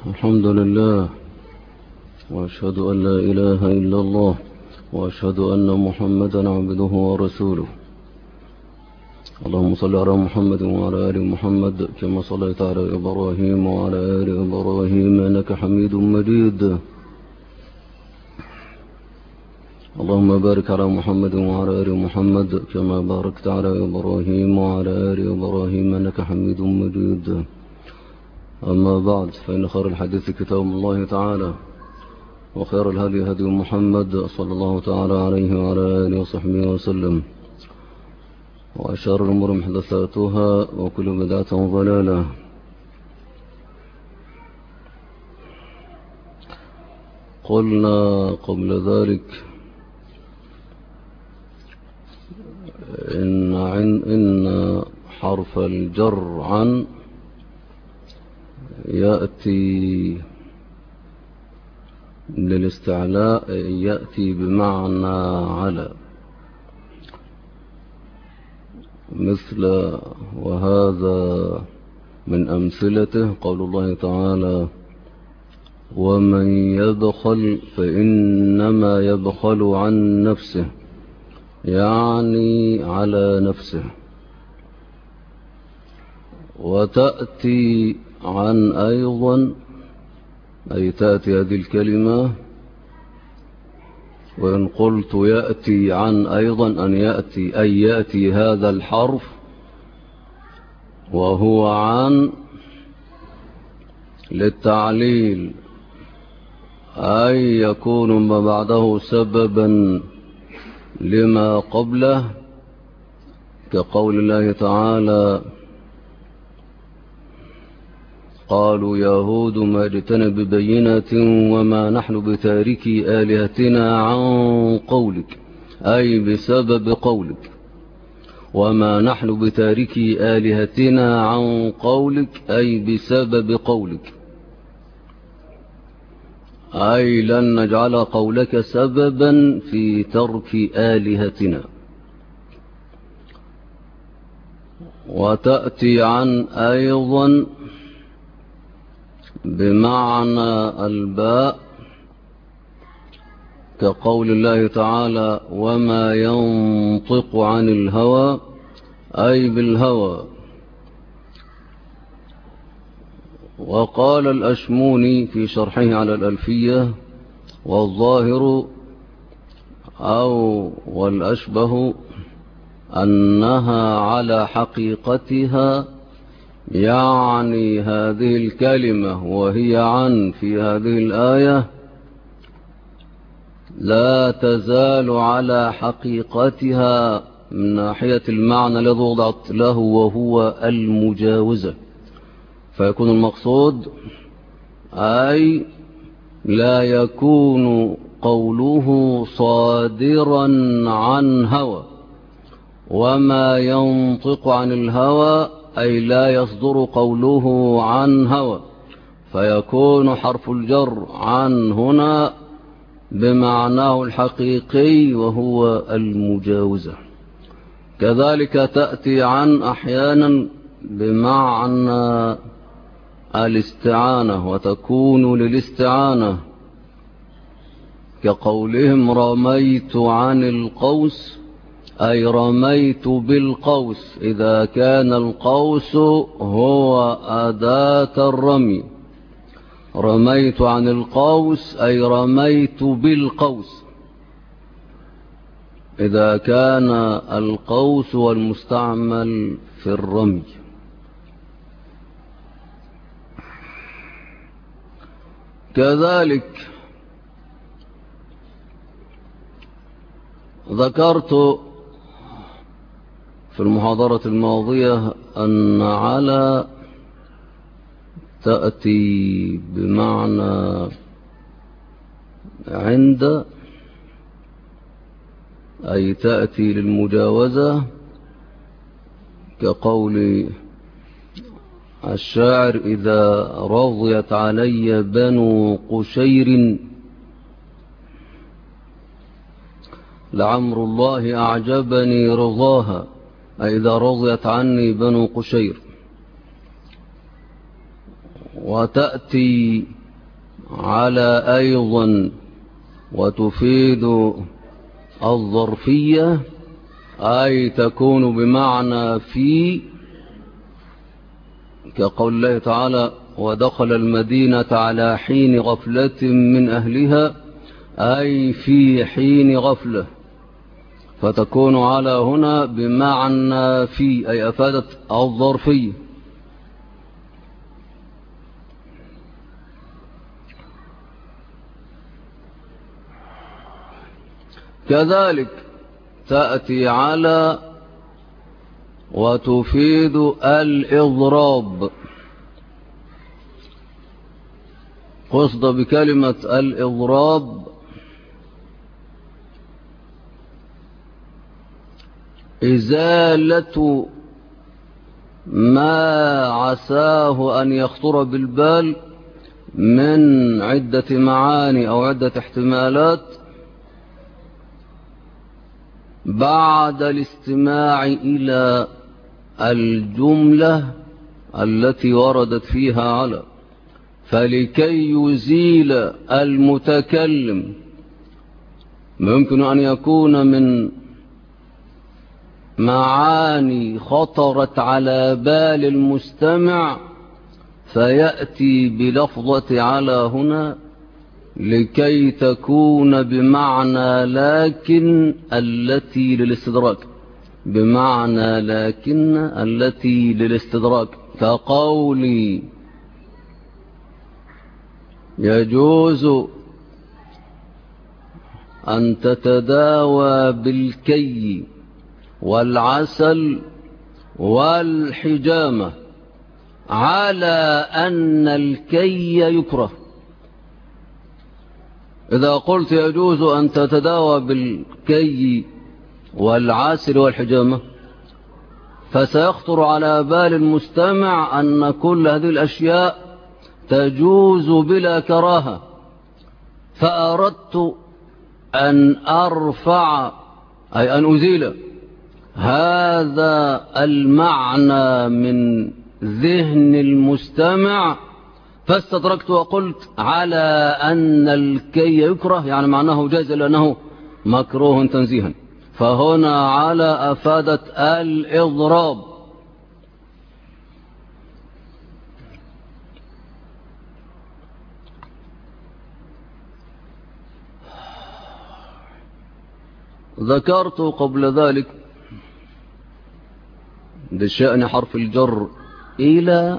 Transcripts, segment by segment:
الحمد لله، وأشهد أن لا إله إلا الله، وأشهد أن محمدا عبده ورسوله. اللهم صل على محمد وعلى آل محمد كما صليت على إبراهيم وعلى آل إبراهيم إنك حميد مجيد. اللهم بارك على محمد وعلى آل محمد كما باركت على إبراهيم وعلى آل إبراهيم إنك حميد مجيد. أما بعد، فإن خير الحديث كتاب الله تعالى، وخير الهدي هدي محمد صلى الله تعالى عليه وعلى آله وصحبه وسلم، وأشار الأمور محدثاتها، وكل بدعة ضلالة. قلنا قبل ذلك إن حرف الجر عن يأتي للاستعلاء، يأتي بمعنى على، مثل وهذا من أمثلته قول الله تعالى: ومن يبخل فإنما يبخل عن نفسه، يعني على نفسه. وتأتي عن أيضا، أي تأتي هذه الكلمة، وإن قلت يأتي عن أيضا أن يأتي، أي يأتي هذا الحرف وهو عن للتعليل، أي يكون ما بعده سببا لما قبله، كقول الله تعالى: قالوا يهود ما جئتنا ببينة وما نحن بتاركي آلهتنا عن قولك، أي بسبب قولك. وما نحن بتاركي آلهتنا عن قولك، أي بسبب قولك، أي لن نجعل قولك سببا في ترك آلهتنا. وتأتي عن أيضا بمعنى الباء، كقول الله تعالى: وما ينطق عن الهوى، أي بالهوى. وقال الأشموني في شرحه على الألفية: والظاهر أو والأشبه أنها على حقيقتها، يعني هذه الكلمة وهي عن في هذه الآية لا تزال على حقيقتها من ناحية المعنى الذي وضعت له، وهو المجاوزة. فيكون المقصود أي لا يكون قوله صادرا عن هوى. وما ينطق عن الهوى، أي لا يصدر قوله عن هوى، فيكون حرف الجر عن هنا بمعناه الحقيقي، وهو المجاوزة. كذلك تأتي عن أحيانا بمعنى الاستعانة، وتكون للاستعانة، كقولهم رميت عن القوس، أي رميت بالقوس، إذا كان القوس هو أداة الرمي. رميت عن القوس، أي رميت بالقوس، إذا كان القوس والمستعمل في الرمي. كذلك ذكرت في المحاضرة الماضية أن على تأتي بمعنى عند، أي تأتي للمجاوزة، كقول الشاعر: إذا رضيت علي بنو قشير لعمر الله أعجبني رضاها، أي إذا رضيت عني بنو قشير. وتأتي على أيضا وتفيد الظرفية، أي تكون بمعنى في، كقول الله تعالى ودخل المدينة على حين غفلة من أهلها، أي في حين غفلة، فتكون على هنا بمعنى في، أي أفادت الظرفية. كذلك تأتي على وتفيد الإضراب. قصد بكلمة الإضراب إزالة ما عساه أن يخطر بالبال من عدة معاني أو عدة احتمالات بعد الاستماع إلى الجملة التي وردت فيها على، فلكي يزيل المتكلم ممكن أن يكون من معاني خطرت على بال المستمع فيأتي بلفظة على هنا لكي تكون بمعنى لكن التي للاستدراك، بمعنى لكن التي للاستدراك، كقولي يجوز أن تتداوى بالكي والعسل والحجامة على أن الكي يكره. إذا قلت يجوز أن تتداوى بالكي والعسل والحجامة فسيخطر على بال المستمع أن كل هذه الأشياء تجوز بلا كراهة، فأردت أن أرفع أي أن أزيل هذا المعنى من ذهن المستمع، فاستدركت وقلت على أن الكي يكره، يعني معناه جائز لأنه مكروه تنزيها، فهنا على أفادت الإضراب. ذكرت قبل ذلك بشأن حرف الجر إلى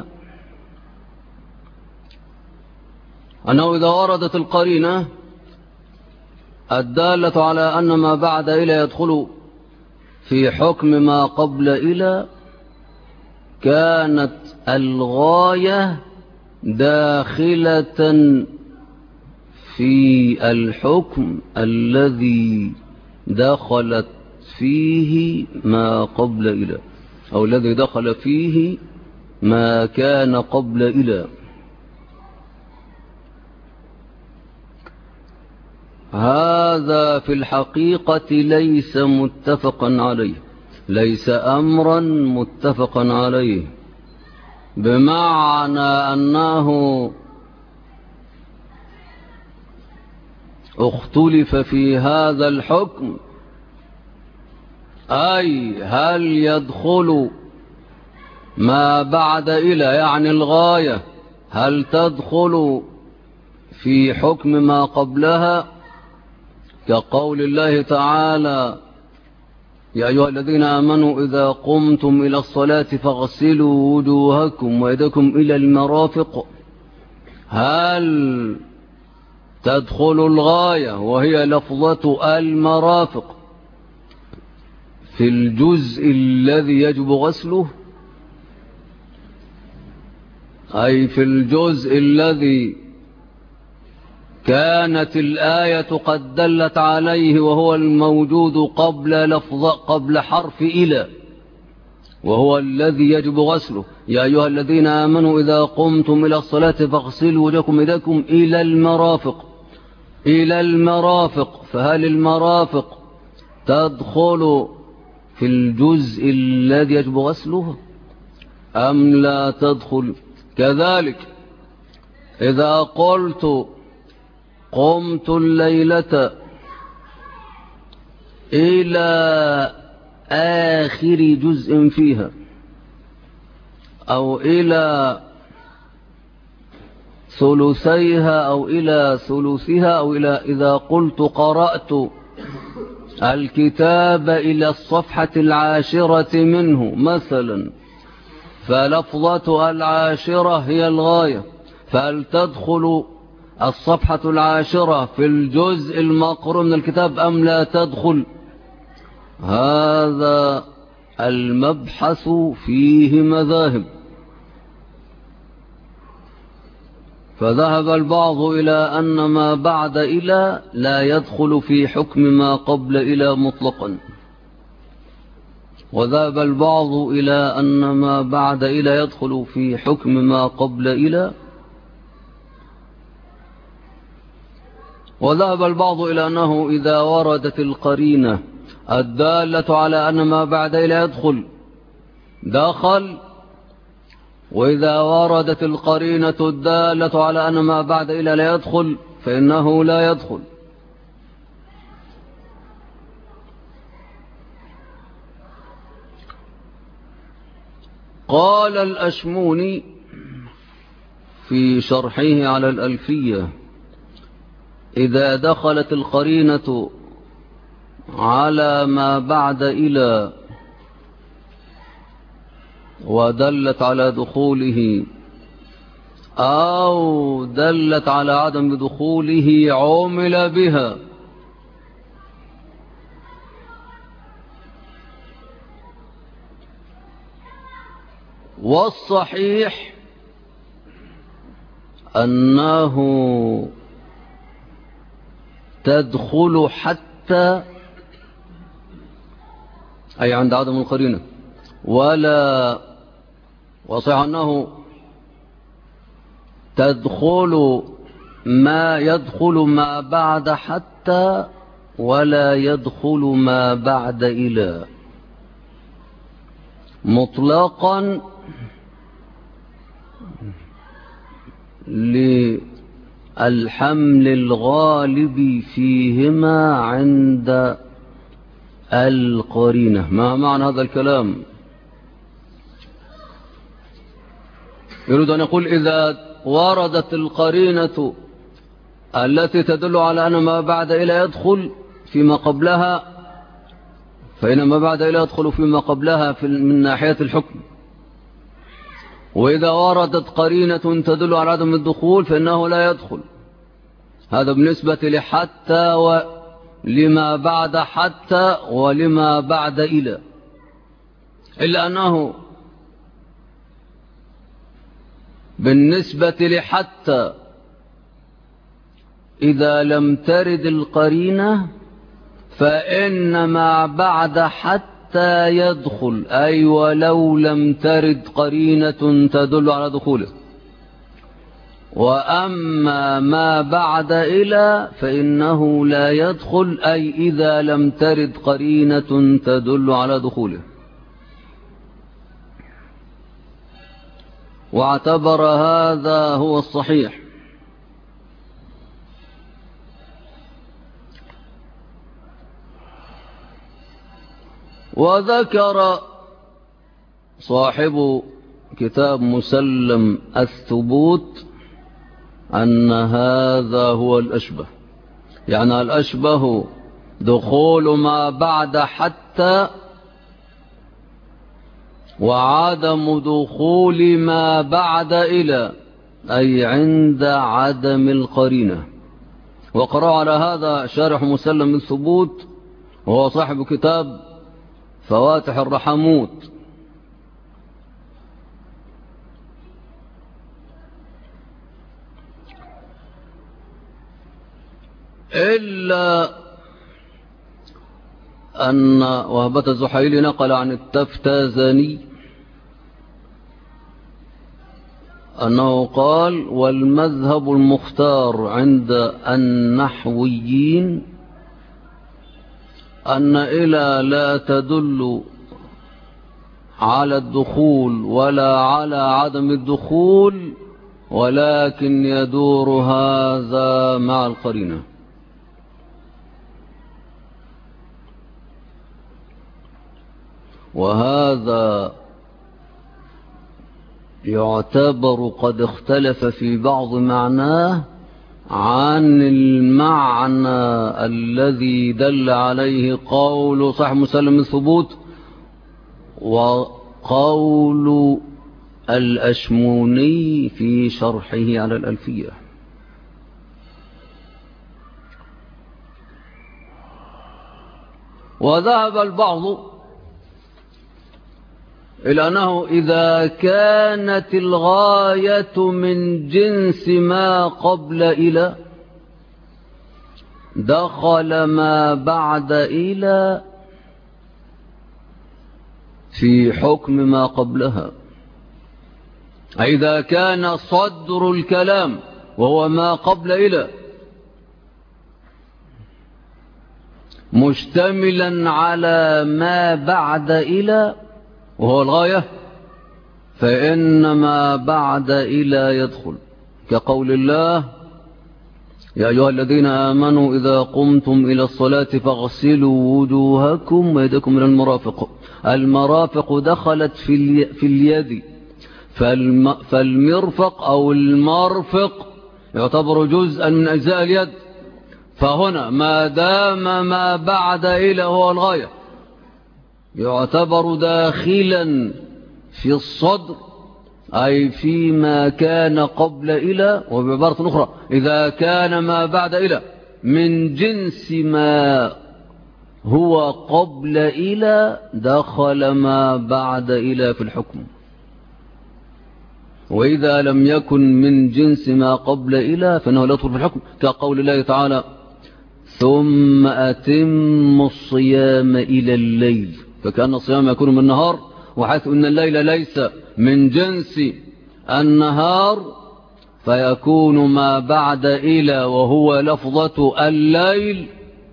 أنه إذا وردت القرينة الدالة على أن ما بعد إلى يدخل في حكم ما قبل إلى، كانت الغاية داخلة في الحكم الذي دخلت فيه ما قبل إلى، أو الذي دخل فيه ما كان قبل إلى. هذا في الحقيقة ليس متفقا عليه، ليس أمرا متفقا عليه، بمعنى أنه اختلف في هذا الحكم، أي هل يدخل ما بعد إلى يعني الغاية هل تدخل في حكم ما قبلها، كقول الله تعالى يا أيها الذين آمنوا إذا قمتم إلى الصلاة فاغسلوا وجوهكم ويدكم إلى المرافق، هل تدخل الغاية وهي لفظة المرافق في الجزء الذي يجب غسله، أي في الجزء الذي كانت الآية قد دلت عليه وهو الموجود قبل حرف إلى، وهو الذي يجب غسله. يا أيها الذين آمنوا إذا قمتم إلى الصلاة فاغسلوا وجوهكم وأيديكم إلى المرافق، إلى المرافق، فهل المرافق تدخل في الجزء الذي يجب غسله أم لا تدخل؟ كذلك إذا قلت قمت الليلة إلى آخر جزء فيها أو إلى ثلثيها أو إلى ثلثها أو إلى إذا قلت قرأت الكتاب إلى الصفحة 10 منه مثلا، فلفظة 10 هي الغاية، فهل تدخل الصفحة 10 في الجزء المقروء من الكتاب أم لا تدخل؟ هذا المبحث فيه مذاهب. فذهب البعض إلى أن ما بعد إلى لا يدخل في حكم ما قبل إلى مطلقا، وذهب البعض إلى أن ما بعد إلى يدخل في حكم ما قبل إلى، وذهب البعض إلى أنه إذا وردت القرينة الدالة على أن ما بعد إلى يدخل دخل، وإذا وردت القرينة الدالة على أن ما بعد إلى لا يدخل فإنه لا يدخل. قال الأشموني في شرحه على الألفية: إذا دخلت القرينة على ما بعد إلى ودلت على دخوله أو دلت على عدم دخوله عمل بها، والصحيح أنه تدخل حتى أي عند عدم القرينة، وصح أنه يدخل ما بعد حتى ولا يدخل ما بعد إلى مطلقا للحمل الغالب فيهما عند القرينة. ما معنى هذا الكلام؟ يريد أن يقول إذا وردت القرينة التي تدل على أن ما بعد إلى يدخل فيما قبلها، فإن ما بعد إلى يدخل فيما قبلها من ناحية الحكم، وإذا وردت قرينة تدل على عدم الدخول فإنه لا يدخل. هذا بالنسبة لحتى ولما بعد حتى ولما بعد إلى، إلا أنه بالنسبة لحتى إذا لم ترد القرينة فإن ما بعد حتى يدخل، أي ولو لم ترد قرينة تدل على دخوله. وأما ما بعد إلى فإنه لا يدخل، أي إذا لم ترد قرينة تدل على دخوله. واعتبر هذا هو الصحيح. وذكر صاحب كتاب مسلم الثبوت أن هذا هو الأشبه، يعني الأشبه دخول ما بعد حتى وعدم دخول ما بعد إلى، أي عند عدم القرينة. وقرأ على هذا شارح مسلم الثبوت وهو صاحب كتاب فواتح الرحموت. إلا أن وهبة الزحيلي نقل عن التفتازاني أنه قال: والمذهب المختار عند النحويين أن إلى لا تدل على الدخول ولا على عدم الدخول ولكن يدور هذا مع القرينة. وهذا يعتبر قد اختلف في بعض معناه عن المعنى الذي دل عليه قول صاحب مسلم الثبوت وقول الأشموني في شرحه على الألفية. وذهب البعض إلى أنه إذا كانت الغاية من جنس ما قبل إلى دخل ما بعد إلى في حكم ما قبلها. إذا كان صدر الكلام وهو ما قبل إلى مشتملا على ما بعد إلى وهو الغاية، فإن ما بعد إلى يدخل، كقول الله: يا أيها الذين آمنوا إذا قمتم إلى الصلاة فاغسلوا وجوهكم ويدكم إلى المرافق. المرافق دخلت في اليد، فالمرفق أو المرفق يعتبر جزءا من أجزاء اليد. فهنا ما دام ما بعد إلى هو الغاية يعتبر داخلا في الصدر، أي فيما كان قبل إلى. وبعبارة أخرى إذا كان ما بعد إلى من جنس ما هو قبل إلى دخل ما بعد إلى في الحكم. وإذا لم يكن من جنس ما قبل إلى فإنه لا يدخل في الحكم، كقول الله تعالى: ثم أتم الصيام إلى الليل. فكأن الصيام يكون من النهار، وحيث أن الليل ليس من جنس النهار فيكون ما بعد إلى وهو لفظة الليل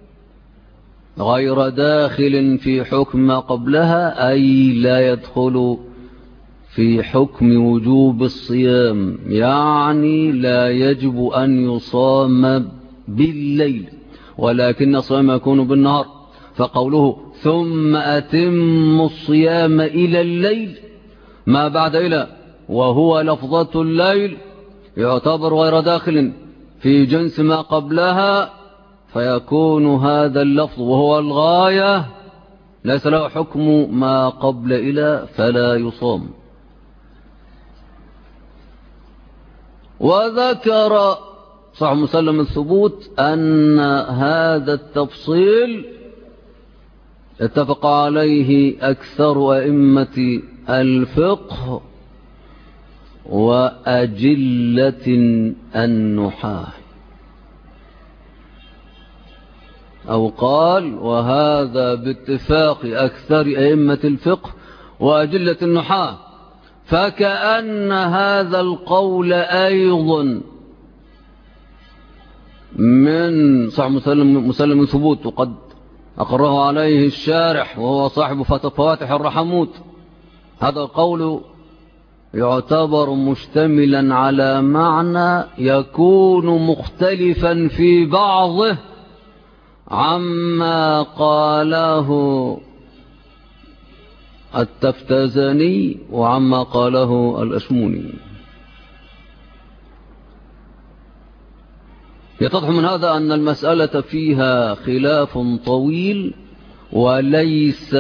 غير داخل في حكم ما قبلها، أي لا يدخل في حكم وجوب الصيام، يعني لا يجب أن يصام بالليل، ولكن الصيام يكون بالنهار. فقوله ثم أتم الصيام إلى الليل ما بعد إلى وهو لفظة الليل يعتبر غير داخل في جنس ما قبلها، فيكون هذا اللفظ وهو الغاية ليس له حكم ما قبل إلى فلا يصام. وذكر صاحب مسلم الثبوت أن هذا التفصيل اتفق عليه أكثر أئمة الفقه وأجلة النحاة، أو قال وهذا باتفاق أكثر أئمة الفقه وأجلة النحاة. فكأن هذا القول أيضا من صاحب مسلم ثبوت، وقد أقره عليه الشارح وهو صاحب فواتح الرحموت. هذا القول يعتبر مشتملا على معنى يكون مختلفا في بعضه عما قاله التفتزاني وعما قاله الأشموني. يتضح من هذا أن المسألة فيها خلاف طويل، وليس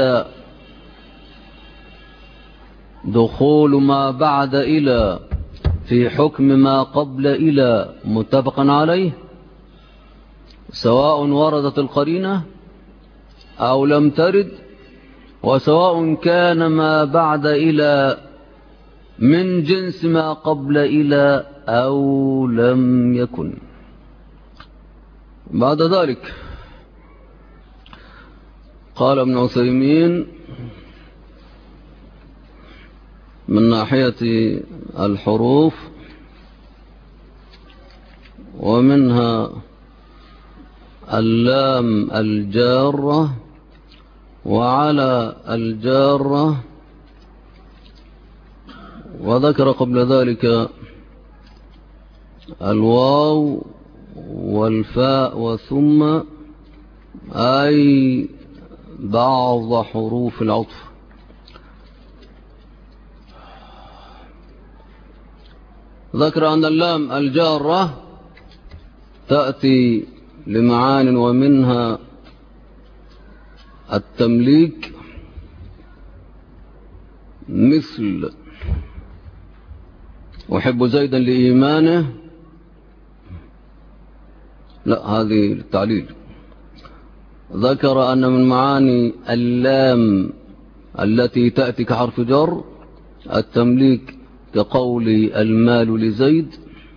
دخول ما بعد إلى في حكم ما قبل إلى متفقا عليه، سواء وردت القرينة أو لم ترد، وسواء كان ما بعد إلى من جنس ما قبل إلى أو لم يكن. بعد ذلك قال ابن عثيمين من ناحية الحروف ومنها اللام الجارة وعلى الجارة، وذكر قبل ذلك الواو والفاء وثم أي بعض حروف العطف. ذكر أن اللام الجارة تأتي لمعان ومنها التمليك، مثل أحب زيدا لإيمانه، لا هذه التعليل. ذكر أن من معاني اللام التي تأتي كحرف جر التمليك، كقول المال لزيد.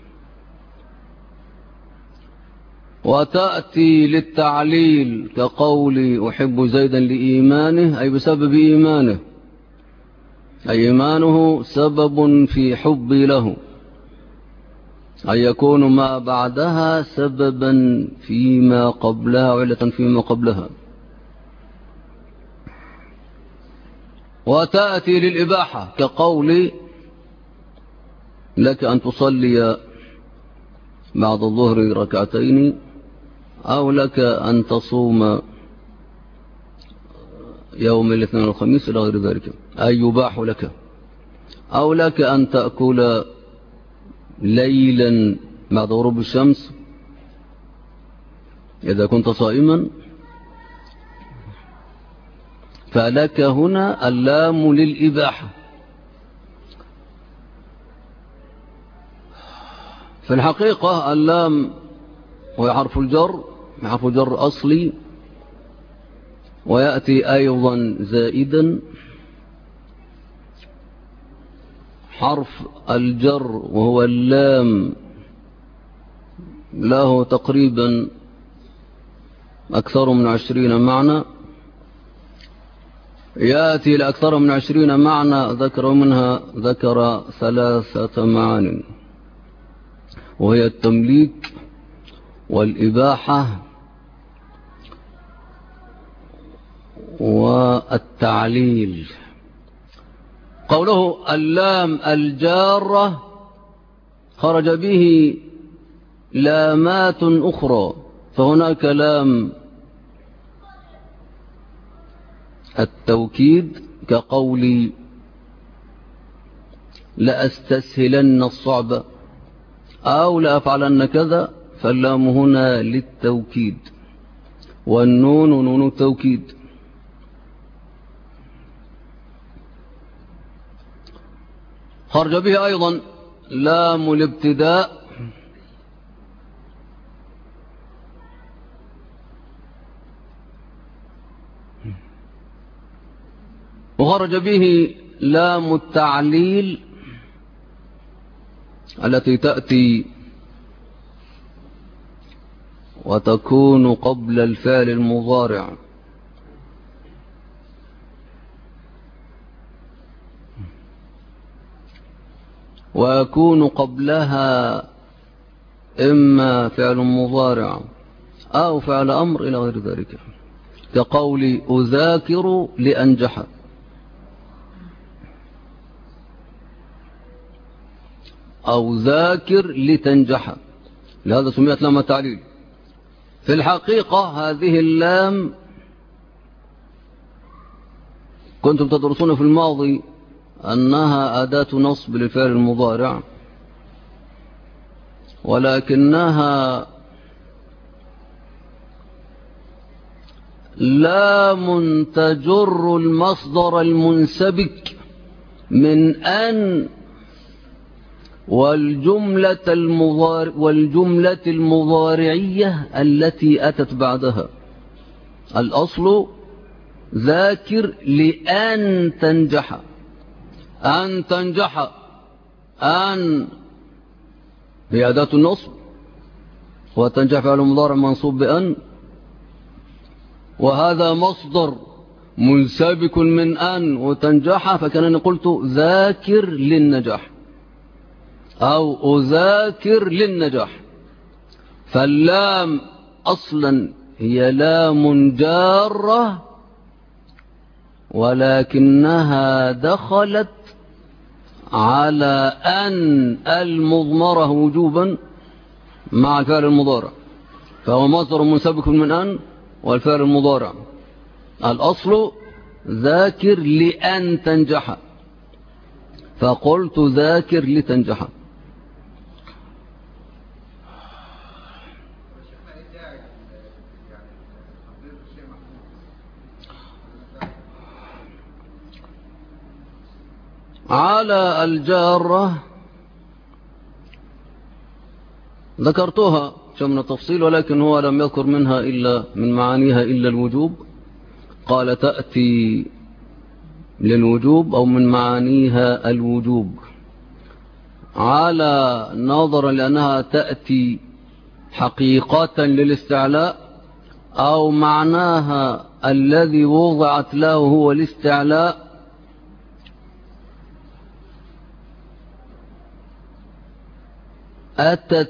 وتأتي للتعليل كقول أحب زيدا لإيمانه، أي بسبب إيمانه، أي إيمانه سبب في حبي له، أن يكون ما بعدها سببا فيما قبلها وعلة فيما قبلها. وتأتي للإباحة كقول لك أن تصلي بعد الظهر ركعتين، أو لك أن تصوم يوم الاثنين والخميس إلى غير ذلك، أي يباح لك. أو لك أن تأكل ليلا بعد غروب الشمس إذا كنت صائما. فلك هنا اللام للإباحة. في الحقيقة اللام هو حرف الجر، حرف جر أصلي، ويأتي أيضا زائدا. حرف الجر وهو اللام له تقريبا أكثر من 20 معنى، يأتي لأكثر من 20 معنى، ذكر 3 معان، وهي التمليك والإباحة والتعليل. قوله اللام الجارة خرج به لامات أخرى، فهناك لام التوكيد كقولي لأستسهلن الصعب أو لأفعلن كذا، فاللام هنا للتوكيد، والنون نون التوكيد. خرج به أيضا لام الابتداء، وخرج به لام التعليل التي تأتي وتكون قبل الفعل المضارع، ويكون قبلها إما فعل مضارع أو فعل أمر إلى غير ذلك، كقول أذاكر لأنجح، أو ذاكر لتنجح، لهذا سميت لام التعليل. في الحقيقة هذه اللام كنتم تدرسون في الماضي أنها أداة نصب للفعل المضارع، ولكنها لام تجر المصدر المنسبك من أن والجملة المضارعية التي أتت بعدها. الأصل ذاكر لأن تنجح، أن تنجح، أن هي أداة النصب، وتنجح فعل مضارع منصوب بأن، وهذا مصدر منسبك من أن وتنجح، فكانني قلت ذاكر للنجاح أو أذاكر للنجاح. فاللام أصلا هي لام جارة، ولكنها دخلت على أن المضمرة وجوبا مع الفعل المضارع، فهو مصدر منسبك من أن والفعل المضارع. الأصل ذاكر لأن تنجح، فقلت ذاكر لتنجح. على الجارة ذكرتها من التفصيل، ولكن هو لم يذكر منها إلا من معانيها إلا الوجوب. قال تأتي للوجوب أو من معانيها الوجوب، على نظرا لأنها تأتي حقيقة للاستعلاء، أو معناها الذي وضعت له هو الاستعلاء، أتت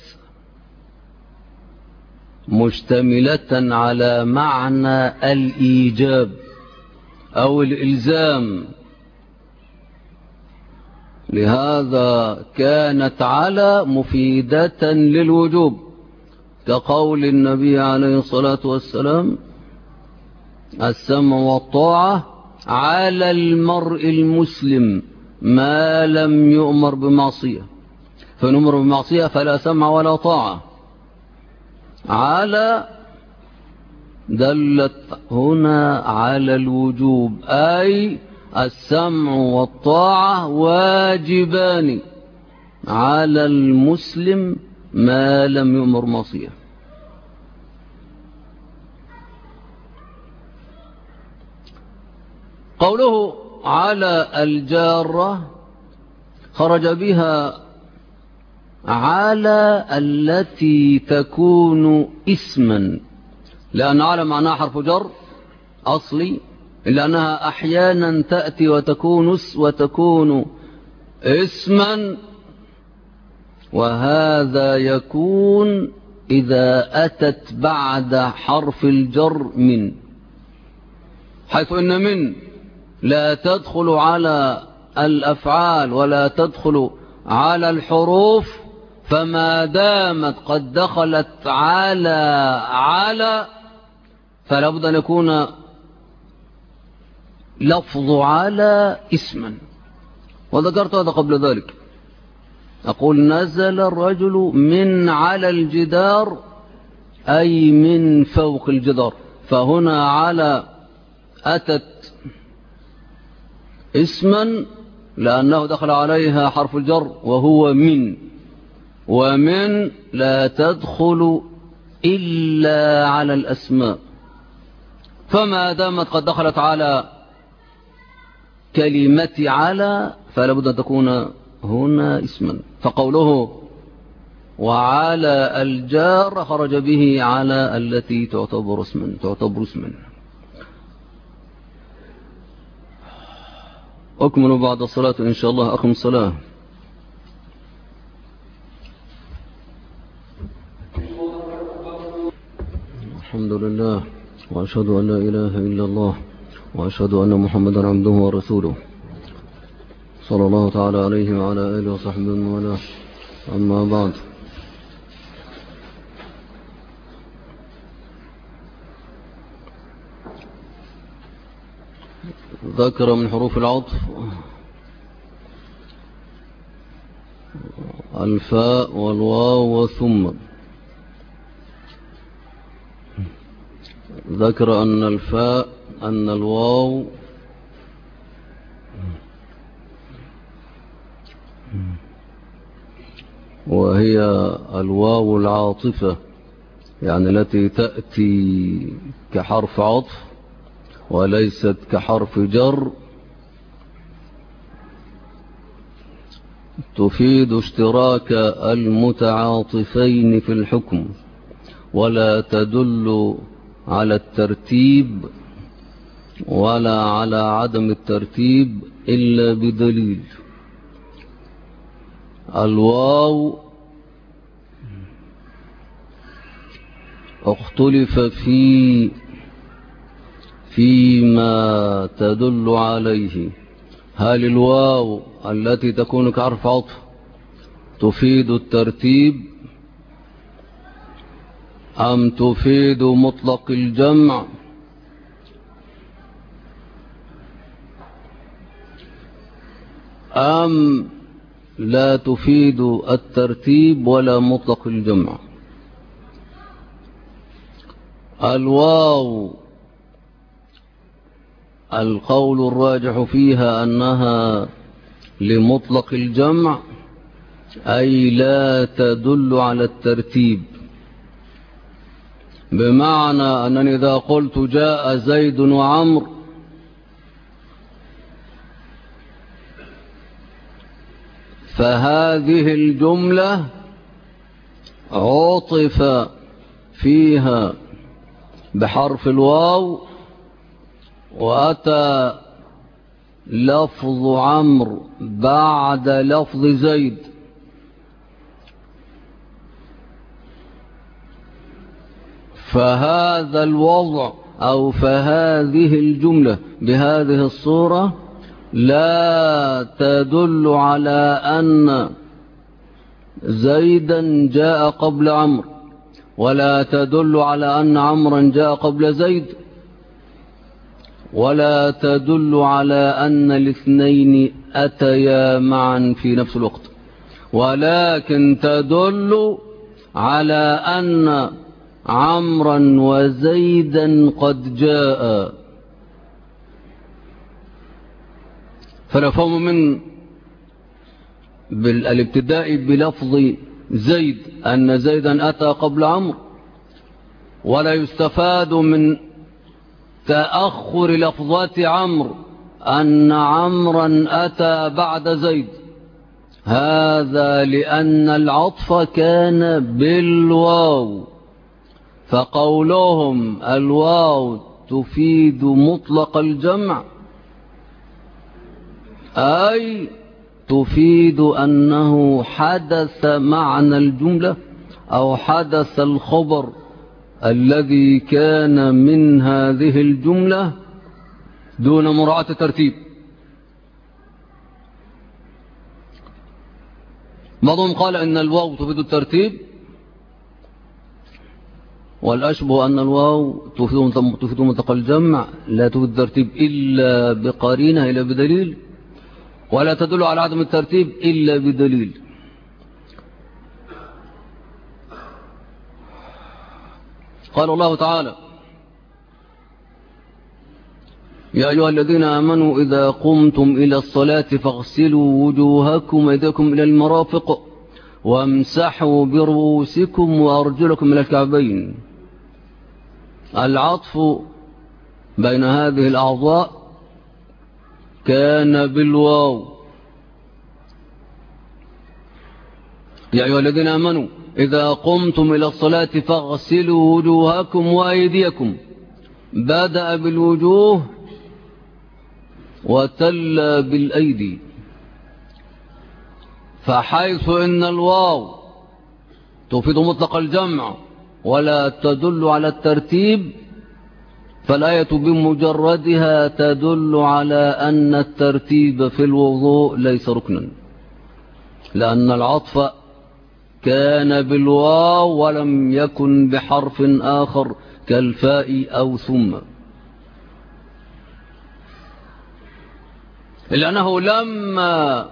مشتملة على معنى الإيجاب أو الإلزام، لهذا كانت على مفيدة للوجوب، كقول النبي عليه الصلاة والسلام: السمع والطاعة على المرء المسلم ما لم يؤمر بمعصية، فنؤمر بمعصية فلا سمع ولا طاعة. على دلت هنا على الوجوب، أي السمع والطاعة واجبان على المسلم ما لم يؤمر معصية. قوله على الجارة خرج بها على التي تكون اسما، لأن على معناها حرف جر أصلي، لأنها أحيانا تأتي وتكون اسما، وهذا يكون إذا أتت بعد حرف الجر من، حيث إن من لا تدخل على الأفعال ولا تدخل على الحروف، فما دامت قد دخلت على فلا بد أن يكون لفظ على اسما. وذكرت هذا قبل ذلك، أقول نزل الرجل من على الجدار، أي من فوق الجدار، فهنا على أتت اسما لأنه دخل عليها حرف الجر وهو من، ومن لا تدخل إلا على الأسماء، فما دامت قد دخلت على كلمة على فلا بد أن تكون هنا اسما. فقوله وعلى الجار خرج به على التي تعتبر اسما. أكمل بعد الصلاة إن شاء الله. أقم الصلاة. الحمد لله، وأشهد أن لا إله إلا الله، وأشهد أن محمدا عبده ورسوله، صلى الله تعالى عليه وعلى آله وصحبه وله. أما بعد، ذكر من حروف العطف الفاء والواو وثم. ذكر أن الواو وهي الواو العاطفة، يعني التي تأتي كحرف عطف وليست كحرف جر، تفيد اشتراك المتعاطفين في الحكم، ولا تدل على الترتيب ولا على عدم الترتيب إلا بدليل. الواو اختلف فيما تدل عليه، هل الواو التي تكون كحرف عطف تفيد الترتيب أم تفيد مطلق الجمع أم لا تفيد الترتيب ولا مطلق الجمع. الواو القول الراجح فيها أنها لمطلق الجمع، أي لا تدل على الترتيب، بمعنى أنني إذا قلت جاء زيد وعمر فهذه الجملة عطف فيها بحرف الواو وأتى لفظ عمرو بعد لفظ زيد، فهذا الوضع أو فهذه الجملة بهذه الصورة لا تدل على أن زيدا جاء قبل عمرو، ولا تدل على أن عمرا جاء قبل زيد، ولا تدل على أن الاثنين أتيا معا في نفس الوقت، ولكن تدل على أن عمرا وزيدا قد جاء. فنفهم من بالابتداء بلفظ زيد أن زيدا أتى قبل عمرو، ولا يستفاد من تأخر لفظات عمرو أن عمرا أتى بعد زيد، هذا لأن العطف كان بالواو، فقولهم الواو تفيد مطلق الجمع أي تفيد أنه حدث معنى الجملة أو حدث الخبر الذي كان من هذه الجملة دون مراعاة الترتيب. بعضهم قال إن الواو تفيد الترتيب، والأشبه أن الواو تفيد مطلق الجمع لا تفيد الترتيب إلا بقرينة إلا بدليل، ولا تدل على عدم الترتيب إلا بدليل. قال الله تعالى: يا أيها الذين آمنوا إذا قمتم إلى الصلاة فاغسلوا وجوهكم وأيديكم إلى المرافق وامسحوا برؤوسكم وأرجلكم إلى الكعبين. العطف بين هذه الأعضاء كان بالواو. يا أيها الذين آمنوا إذا قمتم إلى الصلاة فاغسلوا وجوهكم وأيديكم، بدأ بالوجوه وتلى بالأيدي، فحيث إن الواو تفيد مطلق الجمع ولا تدل على الترتيب، فالآية بمجردها تدل على أن الترتيب في الوضوء ليس ركنا، لأن العطف كان بالواو ولم يكن بحرف آخر كالفاء أو ثم، لأنه لما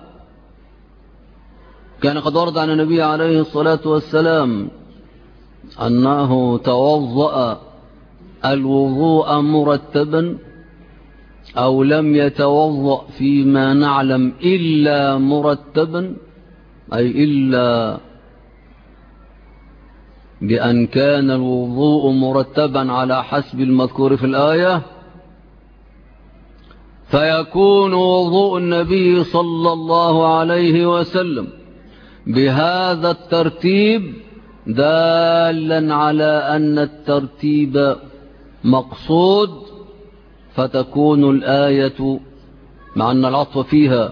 كان قد ورد عن النبي عليه الصلاة والسلام أنه توضأ الوضوء مرتبا أو لم يتوضأ فيما نعلم إلا مرتبا، أي إلا بأن كان الوضوء مرتبا على حسب المذكور في الآية، فيكون وضوء النبي صلى الله عليه وسلم بهذا الترتيب دالا على أن الترتيب مقصود، فتكون الآية مع أن العطف فيها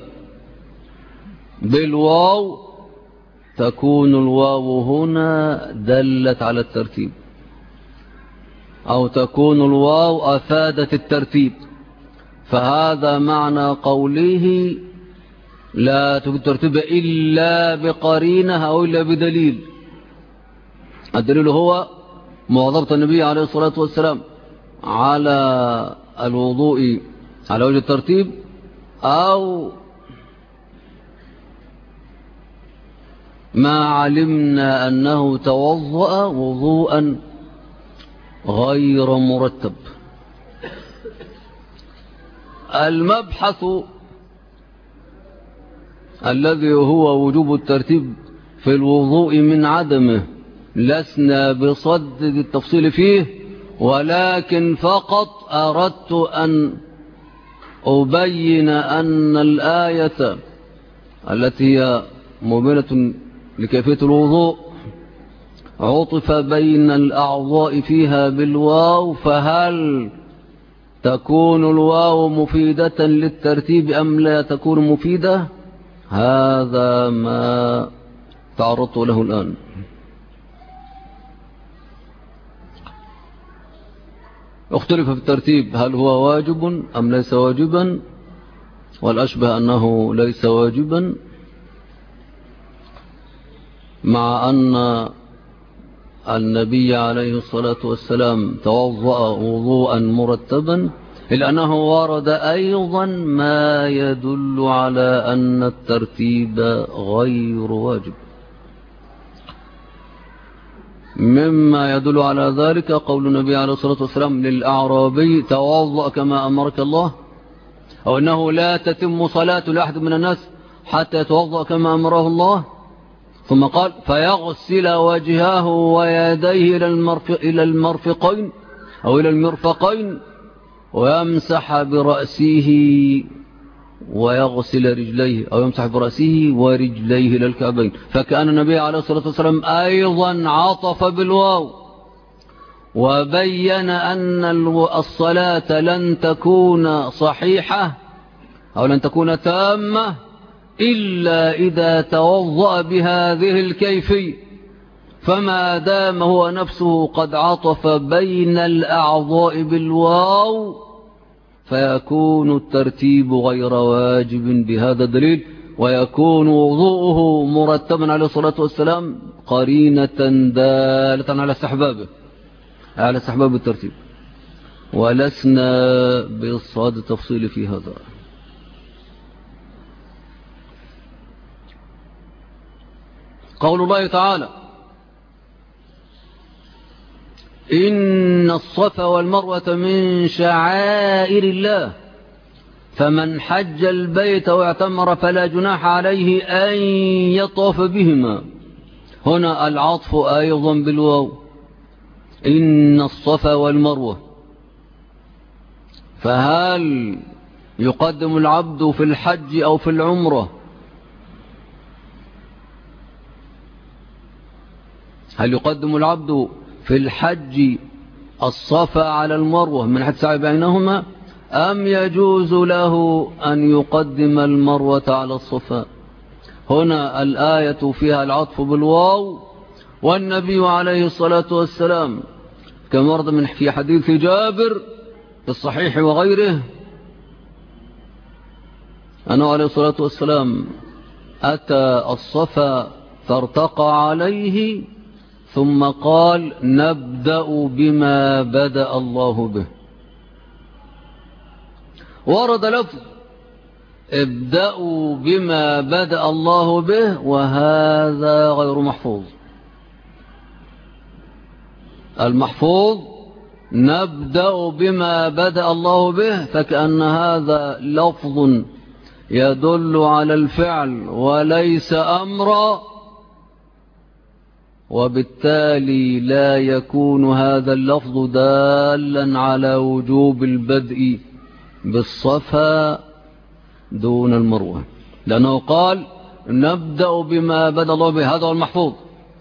بالواو تكون الواو هنا دلت على الترتيب، أو تكون الواو أفادت الترتيب. فهذا معنى قوله لا ترتب إلا بقرينة أو إلا بدليل. الدليل هو مواظبة النبي عليه الصلاة والسلام على الوضوء على وجه الترتيب، أو ما علمنا أنه توضأ وضوءا غير مرتب. المبحث الذي هو وجوب الترتيب في الوضوء من عدمه لسنا بصدد التفصيل فيه، ولكن فقط أردت أن أبين أن الآية التي هي مبينة لكيفية الوضوء عطف بين الأعضاء فيها بالواو، فهل تكون الواو مفيدة للترتيب أم لا تكون مفيدة؟ هذا ما تعرضت له الآن. اختلف في الترتيب هل هو واجب أم ليس واجبا، والأشبه أنه ليس واجبا، مع أن النبي عليه الصلاة والسلام توضأ وضوءا مرتبا، إلا أنه ورد أيضا ما يدل على أن الترتيب غير واجب. مما يدل على ذلك قول النبي عليه الصلاة والسلام للأعرابي توضأ كما أمرك الله، أو أنه لا تتم صلاة لأحد من الناس حتى يتوضأ كما أمره الله، ثم قال فيغسل وجهه ويديه إلى المرفقين أو إلى المرفقين ويمسح برأسه ويغسل رجليه، أو يمسح برأسه ورجليه إلى الكعبين. فكأن النبي عليه الصلاة والسلام أيضا عطف بالواو وبين أن الصلاة لن تكون صحيحة أو لن تكون تامة إلا إذا توضأ بهذه الكيفية، فما دام هو نفسه قد عطف بين الأعضاء بالواو فيكون الترتيب غير واجب بهذا الدليل، ويكون وضوءه مرتبا عليه الصلاة والسلام قرينة دالة على استحباب الترتيب، ولسنا بصاد التفصيل في هذا. قول الله تعالى إن الصفا والمروة من شعائر الله فمن حج البيت واعتمر فلا جناح عليه أن يطوف بهما. هنا العطف أيضا بالواو، إن الصفا والمروة. فهل يقدم العبد في الحج أو في العمرة؟ هل يقدم العبد في الحج الصفا على المروة من حد سعي بينهما، أم يجوز له أن يقدم المروة على الصفا؟ هنا الآية فيها العطف بالواو، والنبي عليه الصلاة والسلام كما ورد من في حديث جابر في الصحيح وغيره أنه عليه الصلاة والسلام أتى الصفا فارتقى عليه ثم قال نبدأ بما بدأ الله به. ورد لفظ ابدأوا بما بدأ الله به، وهذا غير محفوظ. المحفوظ نبدأ بما بدأ الله به، فكأن هذا لفظ يدل على الفعل وليس أمرا، وبالتالي لا يكون هذا اللفظ دالا على وجوب البدء بالصفا دون المروة، لأنه قال نبدأ بما بدأ الله به، هذا هو المحفوظ،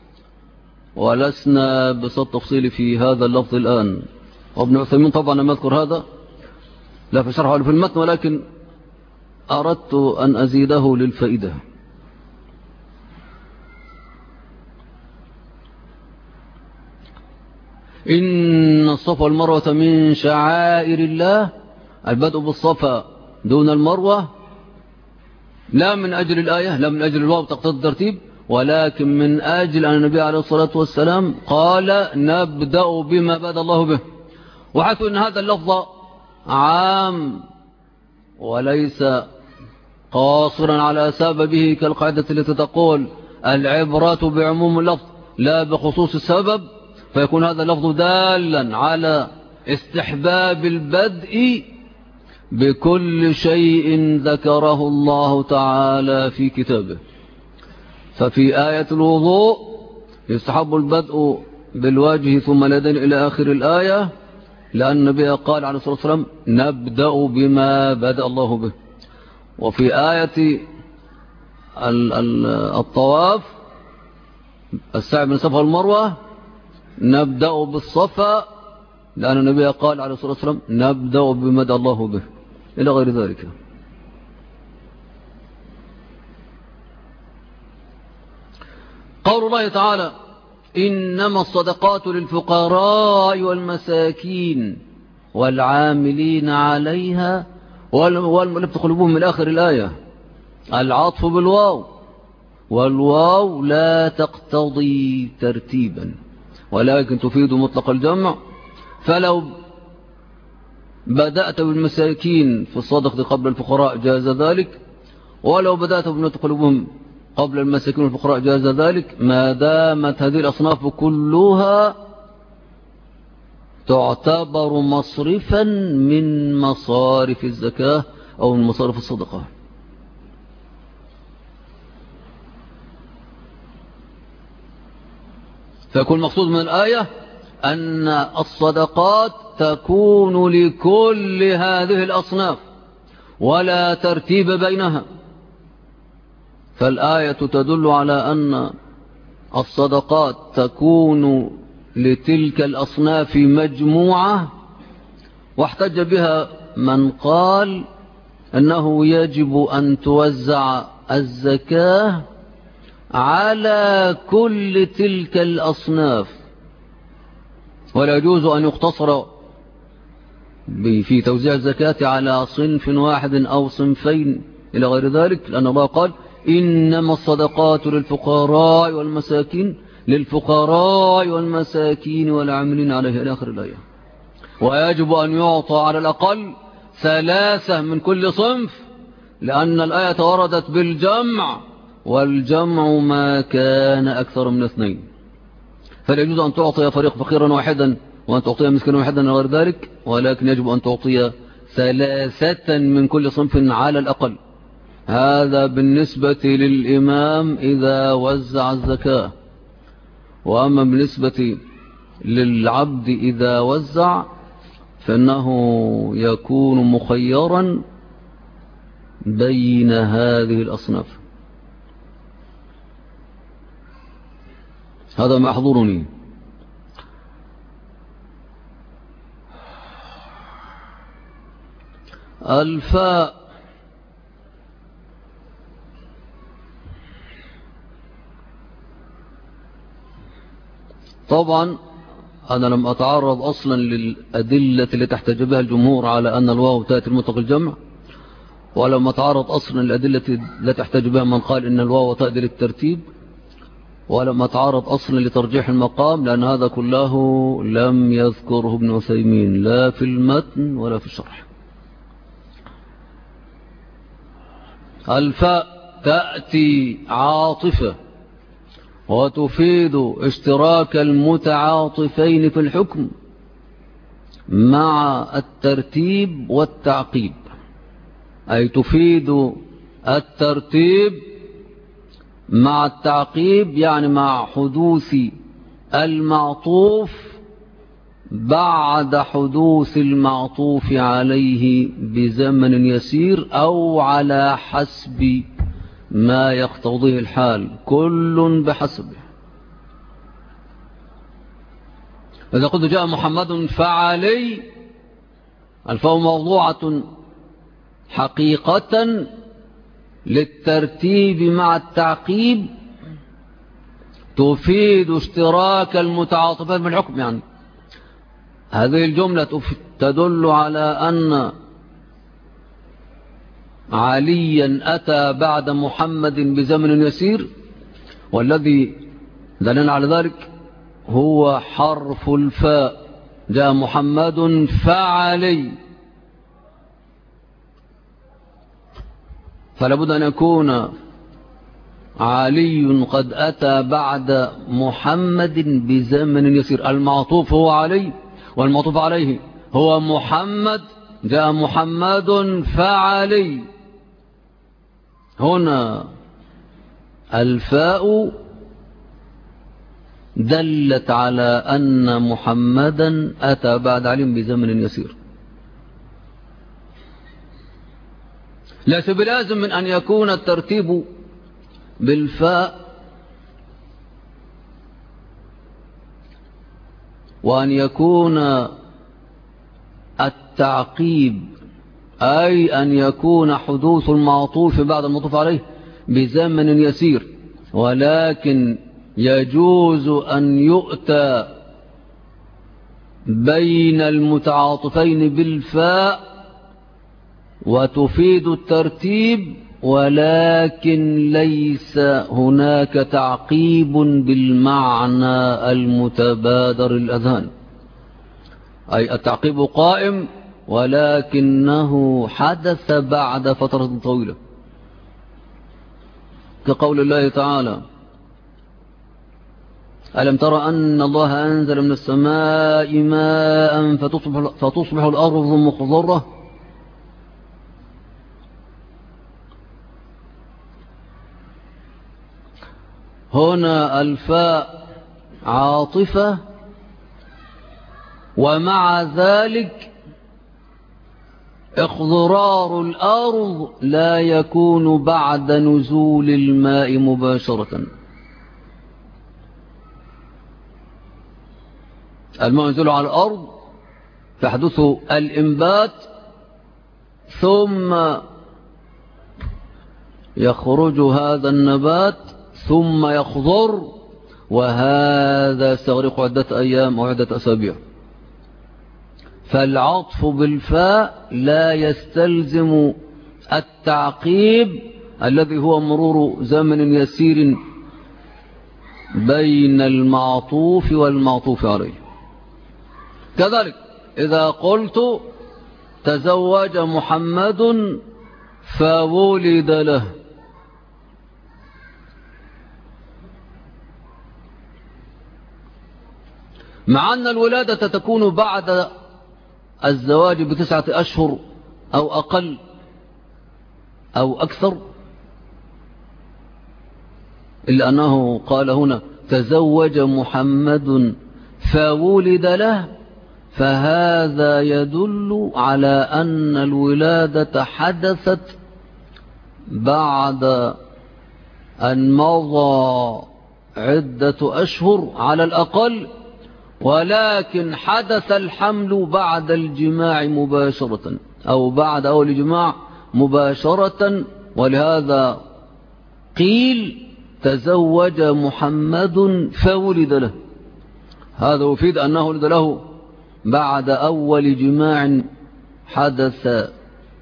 ولسنا بصد تفصيل في هذا اللفظ الآن. وابن عثيمين طبعا لم يذكر هذا لا في شرحه ولا في المتن، ولكن أردت أن أزيده للفائدة. إن الصفا والمروة من شعائر الله، البدء بالصفا دون المروة لا من أجل الآية، لا من أجل الواو تقتضي الترتيب، ولكن من أجل أن النبي عليه الصلاة والسلام قال نبدأ بما بدأ الله به، وحيث أن هذا اللفظ عام وليس قاصرا على سببه كالقاعدة التي تقول العبرة بعموم اللفظ لا بخصوص السبب، فيكون هذا اللفظ دالا على استحباب البدء بكل شيء ذكره الله تعالى في كتابه. ففي آية الوضوء يستحب البدء بالوجه ثم اليدين إلى آخر الآية، لأن النبي قال عليه الصلاة والسلام نبدأ بما بدأ الله به. وفي آية الطواف السعي بين الصفا والمروة نبدأ بالصفا، لأن النبي قال عليه الصلاة والسلام نبدأ بما بدأ الله به، إلى غير ذلك. قول الله تعالى إنما الصدقات للفقراء والمساكين والعاملين عليها والمؤلفة قلوبهم من آخر الآية، العطف بالواو، والواو لا تقتضي ترتيبا ولكن تفيد مطلق الجمع، فلو بدأت بالمساكين في الصدقة قبل الفقراء جاز ذلك، ولو بدأت بمؤلفة قلوبهم قبل المساكين والفقراء جاز ذلك، ما دامت هذه الأصناف كلها تعتبر مصرفا من مصارف الزكاة أو من مصارف الصدقة. فيكون المقصود من الآية أن الصدقات تكون لكل هذه الأصناف ولا ترتيب بينها، فالآية تدل على أن الصدقات تكون لتلك الأصناف مجموعة، واحتج بها من قال أنه يجب أن توزع الزكاة على كل تلك الأصناف، ولا يجوز أن يقتصر في توزيع الزكاة على صنف واحد أو صنفين إلى غير ذلك، لأن الله قال إنما الصدقات للفقراء والمساكين والعاملين عليها إلى آخر الآية. ويجب أن يعطى على الأقل 3 من كل صنف، لأن الآية وردت بالجمع، والجمع ما كان أكثر من 2، فلا يجوز أن تعطي فريق فقيرا واحدا وأن تعطي مسكينا واحدا غير ذلك، ولكن يجب أن تعطي 3 من كل صنف على الأقل. هذا بالنسبة للإمام إذا وزع الزكاة، وأما بالنسبة للعبد إذا وزع فإنه يكون مخيرا بين هذه الأصناف. هذا ما أحضرني. الفاء طبعا أنا لم أتعرض أصلا للأدلة اللي تحتج بها الجمهور على أن الواو تأتي المطلق الجمع، ولم أتعرض أصلا للأدلة التي تحتج بها من قال إن الواو تأتي للترتيب، ولم أتعرض أصلا لترجيح المقام، لأن هذا كله لم يذكره ابن عثيمين لا في المتن ولا في الشرح. الفاء تأتي عاطفة وتفيد اشتراك المتعاطفين في الحكم مع الترتيب والتعقيب، أي تفيد الترتيب مع التعقيب، يعني مع حدوث المعطوف بعد حدوث المعطوف عليه بزمن يسير أو على حسب ما يقتضيه الحال، كل بحسبه. إذا قلت جاء محمد فعلي، الفاء موضوعة حقيقة للترتيب مع التعقيب، تفيد اشتراك المتعاطفين بالحكم. يعني هذه الجملة تدل على أن عليا أتى بعد محمد بزمن يسير، والذي دلنا على ذلك هو حرف الفاء. جاء محمد فعلي، فلا بد أن يكون علي قد أتى بعد محمد بزمن يسير. المعطوف هو علي والمعطوف عليه هو محمد. جاء محمد فعلي. هنا الفاء دلت على أن محمدا أتى بعد علي بزمن يسير. ليس بلازم من أن يكون الترتيب بالفاء وأن يكون التعقيب، أي أن يكون حدوث المعطوف بعد المعطوف عليه بزمن يسير، ولكن يجوز أن يؤتى بين المتعاطفين بالفاء وتفيد الترتيب، ولكن ليس هناك تعقيب بالمعنى المتبادر الأذهان، أي التعقيب قائم ولكنه حدث بعد فترة طويلة، كقول الله تعالى: ألم تر أن الله أنزل من السماء ماء فتصبح الأرض مخضرة. هنا الفاء عاطفة، ومع ذلك اخضرار الأرض لا يكون بعد نزول الماء مباشرة. الماء ينزل على الأرض فيحدث الإنبات، ثم يخرج هذا النبات ثم يخضر، وهذا يستغرق عدة أيام أو عدة أسابيع. فالعطف بالفاء لا يستلزم التعقيب الذي هو مرور زمن يسير بين المعطوف والمعطوف عليه. كذلك إذا قلت تزوج محمد فولد له، مع أن الولادة تكون بعد الزواج ب9 أشهر أو أقل أو أكثر، إلا أنه قال هنا تزوج محمد فولد له، فهذا يدل على أن الولادة حدثت بعد أن مضى عدة أشهر على الأقل، ولكن حدث الحمل بعد الجماع مباشرة أو بعد أول جماع مباشرة، ولهذا قيل تزوج محمد فولد له. هذا يفيد أنه ولد له بعد أول جماع حدث،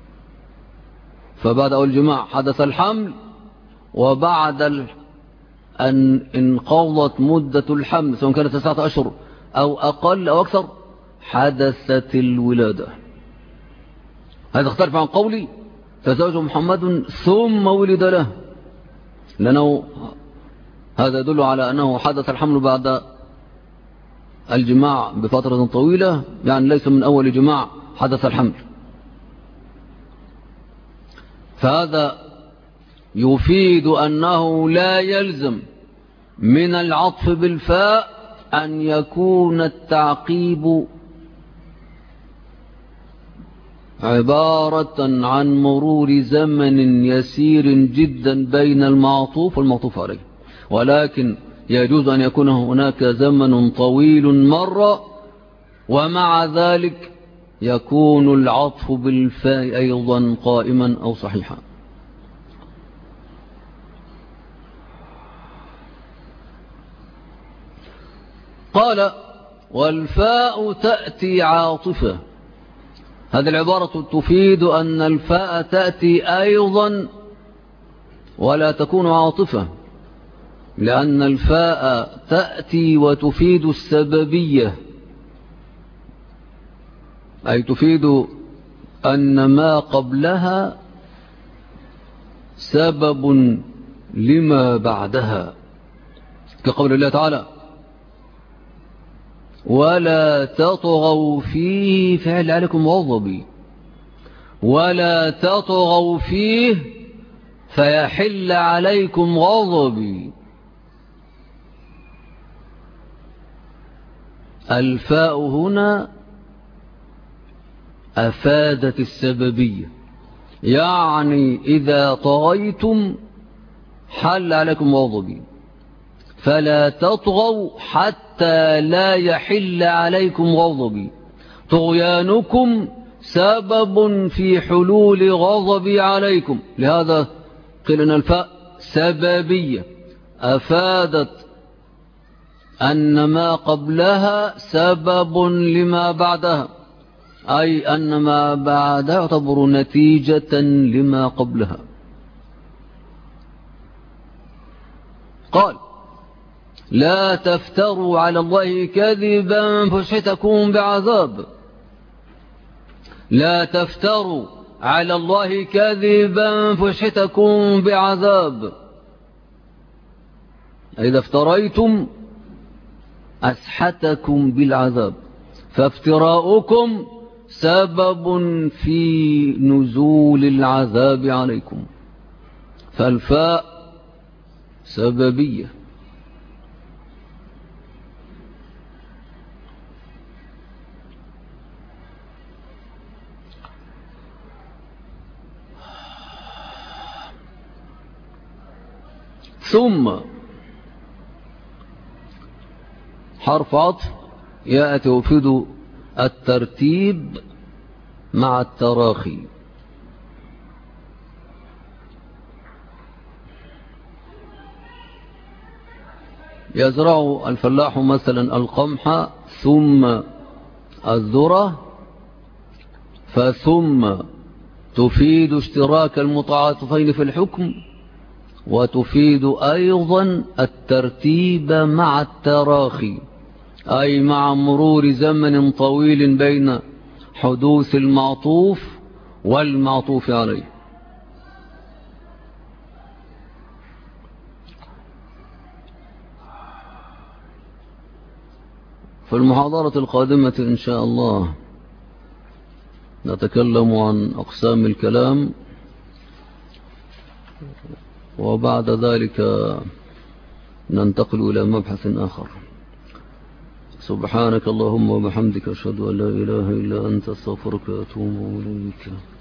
فبعد أول جماع حدث الحمل، وبعد أن انقضت مدة الحمل سواء كانت 9 أشهر أو أقل أو أكثر حدثت الولادة. هذا اختلف عن قولي تزوج محمد ثم ولد له، لأنه هذا يدل على أنه حدث الحمل بعد الجماع بفترة طويلة، يعني ليس من أول جماع حدث الحمل. فهذا يفيد أنه لا يلزم من العطف بالفاء أن يكون التعقيب عبارة عن مرور زمن يسير جدا بين المعطوف والمعطوف عليه، ولكن يجوز أن يكون هناك زمن طويل مرة، ومع ذلك يكون العطف بالفاء أيضا قائما أو صحيحا. قال: والفاء تأتي عاطفة. هذه العبارة تفيد أن الفاء تأتي أيضا ولا تكون عاطفة، لأن الفاء تأتي وتفيد السببية، أي تفيد أن ما قبلها سبب لما بعدها، كقول الله تعالى ولا تطغوا فيه، فعل عليكم غضبي، ولا تطغوا فيه فيحل عليكم غضبي. الفاء هنا أفادت السببية، يعني إذا طغيتم حل عليكم غضبي، فلا تطغوا حتى لا يحل عليكم غضبي. طغيانكم سبب في حلول غضبي عليكم، لهذا قيل أن الفاء سببية أفادت أن ما قبلها سبب لما بعدها، أي أن ما بعدها يعتبر نتيجة لما قبلها. قال لا تفتروا على الله كذبا فسحتكم بعذاب. لا تفتروا على الله كذبا فسحتكم بعذاب، إذا افتريتم أسحتكم بالعذاب، فافتراؤكم سبب في نزول العذاب عليكم، فالفاء سببية. ثم حرف عطف يأتي يفيد الترتيب مع التراخي. يزرع الفلاح مثلا القمح ثم الذرة، فثم تفيد اشتراك المتعاطفين في الحكم، وتفيد أيضا الترتيب مع التراخي، أي مع مرور زمن طويل بين حدوث المعطوف والمعطوف عليه. في المحاضرة القادمة إن شاء الله نتكلم عن أقسام الكلام، وبعد ذلك ننتقل إلى مبحث آخر. سبحانك اللهم وبحمدك أشهد أن لا إله إلا أنت، استغفرك وأتوب إليك.